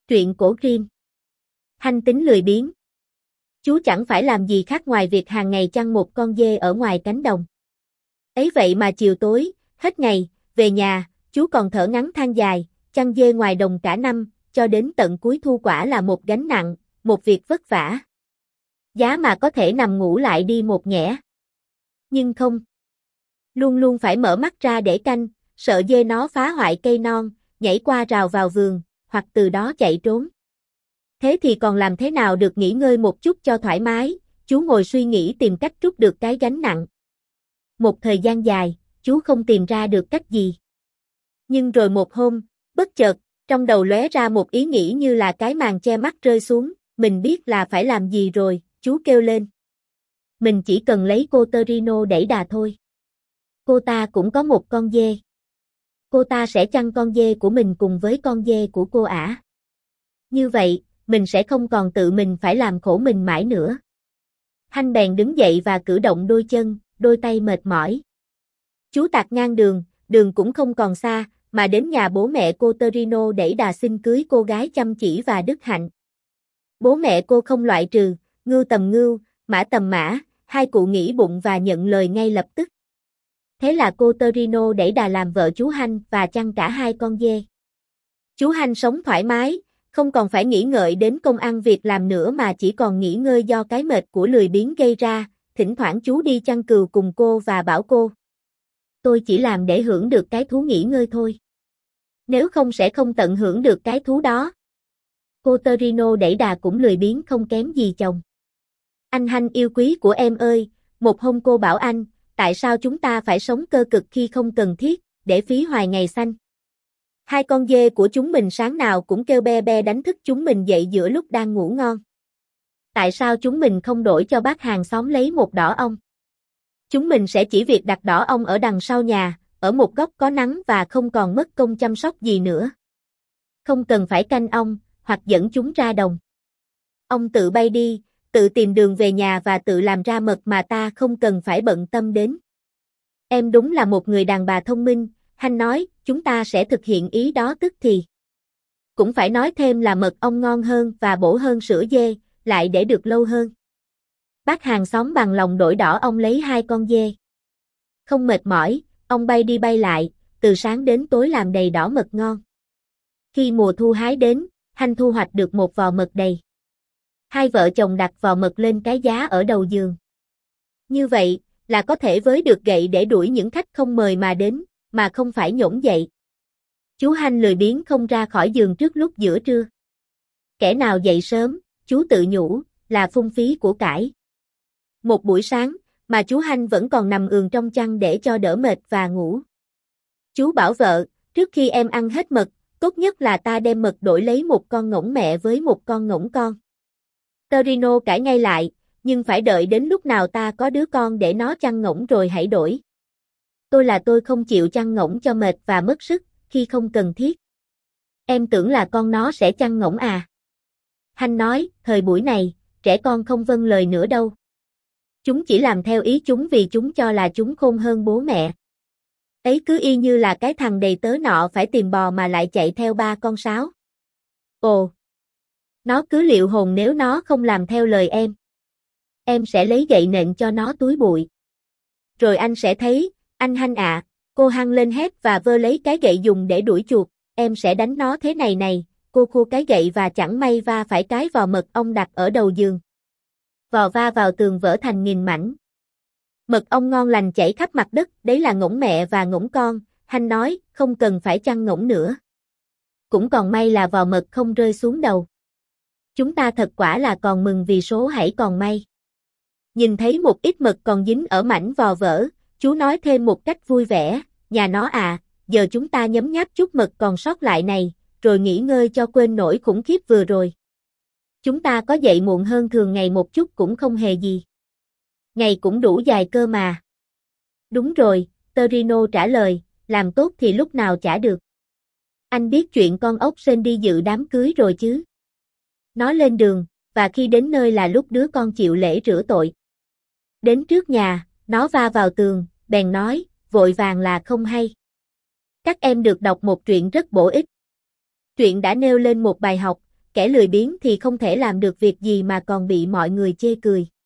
Truyện cổ Grimm. Hanh tính lười biếng. Chú chẳng phải làm gì khác ngoài việc hàng ngày chăn một con dê ở ngoài cánh đồng. Ấy vậy mà chiều tối, hết ngày, về nhà, chú còn thở ngắn than dài, chăn dê ngoài đồng cả năm, cho đến tận cuối thu quả là một gánh nặng, một việc vất vả. Giá mà có thể nằm ngủ lại đi một nhẽ. Nhưng không. Luôn luôn phải mở mắt ra để canh, sợ dê nó phá hoại cây non, nhảy qua rào vào vườn, hoặc từ đó chạy trốn. Thế thì còn làm thế nào được nghỉ ngơi một chút cho thoải mái, chú ngồi suy nghĩ tìm cách trút được cái gánh nặng. Một thời gian dài, chú không tìm ra được cách gì. Nhưng rồi một hôm, bất chợt, trong đầu lóe ra một ý nghĩ như là cái màn che mắt rơi xuống, mình biết là phải làm gì rồi, chú kêu lên. Mình chỉ cần lấy cô Torino đẩy đà thôi. Cô ta cũng có một con dê. Cô ta sẽ chăn con dê của mình cùng với con dê của cô ả. Như vậy, mình sẽ không còn tự mình phải làm khổ mình mãi nữa. Hanh bèn đứng dậy và cử động đôi chân, đôi tay mệt mỏi. Chú tạt ngang đường, đường cũng không còn xa, mà đến nhà bố mẹ cô Torino đẩy đà xin cưới cô gái chăm chỉ và đức hạnh. Bố mẹ cô không loại trừ, ngưu tầm ngưu, mã tầm mã, hai cụ nghĩ bụng và nhận lời ngay lập tức. Thế là cô Torino đẩy đà làm vợ chú Hanh và chăn cả hai con dê. Chú Hanh sống thoải mái, không còn phải nghĩ ngợi đến công ăn việc làm nữa mà chỉ còn nghỉ ngơi do cái mệt của lười biếng gây ra, thỉnh thoảng chú đi chăn cừu cùng cô và bảo cô. Tôi chỉ làm để hưởng được cái thú nghỉ ngơi thôi. Nếu không sẽ không tận hưởng được cái thú đó. Cô Torino đẩy đà cũng lười biếng không kém gì chồng. Anh Hanh yêu quý của em ơi, một hôm cô bảo anh, tại sao chúng ta phải sống cơ cực khi không cần thiết, để phí hoài ngày xanh. Hai con dê của chúng mình sáng nào cũng kêu be be đánh thức chúng mình dậy giữa lúc đang ngủ ngon. Tại sao chúng mình không đổi cho bác hàng xóm lấy một đỏ ong? Chúng mình sẽ chỉ việc đặt đỏ ong ở đằng sau nhà, ở một góc có nắng và không còn mất công chăm sóc gì nữa. Không cần phải canh ong, hoặc dẫn chúng ra đồng. Ong tự bay đi, tự tìm đường về nhà và tự làm ra mật mà ta không cần phải bận tâm đến. Em đúng là một người đàn bà thông minh, Hanh nói, chúng ta sẽ thực hiện ý đó tức thì. Cũng phải nói thêm là mật ong ngon hơn và bổ hơn sữa dê, lại để được lâu hơn. Bác hàng xóm bằng lòng đổi đỏ ong lấy hai con dê. Không mệt mỏi, ong bay đi bay lại, từ sáng đến tối làm đầy đỏ mật ngon. Khi mùa thu hái đến, Hanh thu hoạch được một vò mật đầy. Hai vợ chồng đặt vò mật lên cái giá ở đầu giường. Như vậy, là có thể với được gậy để đuổi những khách không mời mà đến, mà không phải nhổm dậy. Chú Hanh lười biếng không ra khỏi giường trước lúc giữa trưa. Kẻ nào dậy sớm, chú tự nhủ, là phung phí của cải. Một buổi sáng, mà chú Hanh vẫn còn nằm ườn trong chăn để cho đỡ mệt và ngủ. Chú bảo vợ, trước khi em ăn hết mật, tốt nhất là ta đem mật đổi lấy một con ngỗng mẹ với một con ngỗng con. Torino cãi ngay lại, nhưng phải đợi đến lúc nào ta có đứa con để nó chăn ngỗng rồi hãy đổi. Tôi không chịu chăn ngỗng cho mệt và mất sức, khi không cần thiết. Em tưởng là con nó sẽ chăn ngỗng à? Hanh nói, thời buổi này, trẻ con không vâng lời nữa đâu. Chúng chỉ làm theo ý chúng vì chúng cho là chúng khôn hơn bố mẹ. Ấy cứ y như là cái thằng đầy tớ nọ phải tìm bò mà lại chạy theo ba con sáo. Ồ! Nó cứ liệu hồn nếu nó không làm theo lời em. Em sẽ lấy gậy nện cho nó túi bụi. Rồi anh sẽ thấy, anh Hanh ạ, cô hăng lên hét và vơ lấy cái gậy dùng để đuổi chuột, em sẽ đánh nó thế này này, cô khua cái gậy và chẳng may va phải cái vò mật ong đặt ở đầu giường. Vò va vào tường vỡ thành nghìn mảnh. Mật ong ngon lành chảy khắp mặt đất, đấy là ngỗng mẹ và ngỗng con, Hanh nói, không cần phải chăn ngỗng nữa. Cũng còn may là vò mật không rơi xuống đầu. Chúng ta thật quả là còn mừng vì số hãy còn may. Nhìn thấy một ít mật còn dính ở mảnh vò vỡ, chú nói thêm một cách vui vẻ, nhà nó à, giờ chúng ta nhấm nháp chút mật còn sót lại này, rồi nghỉ ngơi cho quên nỗi khủng khiếp vừa rồi. Chúng ta có dậy muộn hơn thường ngày một chút cũng không hề gì. Ngày cũng đủ dài cơ mà. Đúng rồi, Torino trả lời, làm tốt thì lúc nào trả được. Anh biết chuyện con ốc sên đi dự đám cưới rồi chứ? Nó lên đường, và khi đến nơi là lúc đứa con chịu lễ rửa tội. Đến trước nhà, nó va vào tường, bèn nói, vội vàng là không hay. Các em được đọc một truyện rất bổ ích. Truyện đã nêu lên một bài học, kẻ lười biếng thì không thể làm được việc gì mà còn bị mọi người chê cười.